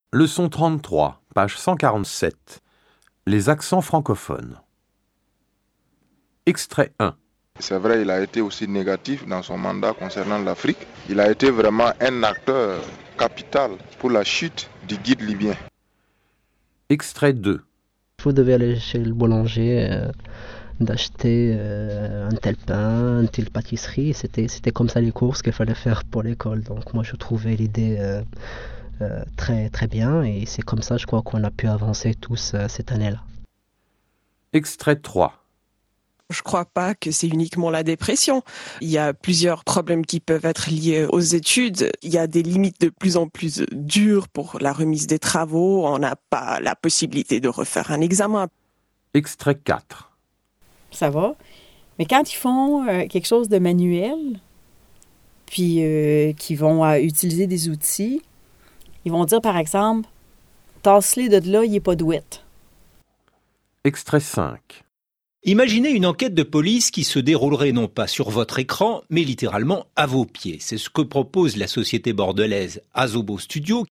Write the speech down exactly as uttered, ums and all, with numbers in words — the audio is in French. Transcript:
Leçon trente-trois, page cent quarante-sept. Les accents francophones. Extrait un. C'est vrai, il a été aussi négatif dans son mandat concernant l'Afrique. Il a été vraiment un acteur capital pour la chute du guide libyen. Extrait deux. Vous devez aller chez le boulanger, euh, d'acheter euh, un tel pain, une telle pâtisserie. C'était, c'était comme ça les courses qu'il fallait faire pour l'école. Donc moi je trouvais l'idée euh, euh, très, très bien et c'est comme ça je crois qu'on a pu avancer tous euh, cette année-là. Extrait trois. Je crois pas que c'est uniquement la dépression. Il y a plusieurs problèmes qui peuvent être liés aux études. Il y a des limites de plus en plus dures pour la remise des travaux. On n'a pas la possibilité de refaire un examen. Extrait quatre. Ça va. Mais quand ils font euh, quelque chose de manuel, puis euh, qu'ils vont euh, utiliser des outils, ils vont dire, par exemple, « Tasse-les de là, il n'est pas douette. » Extrait cinq. Imaginez une enquête de police qui se déroulerait non pas sur votre écran, mais littéralement à vos pieds. C'est ce que propose la société bordelaise Azobo Studio,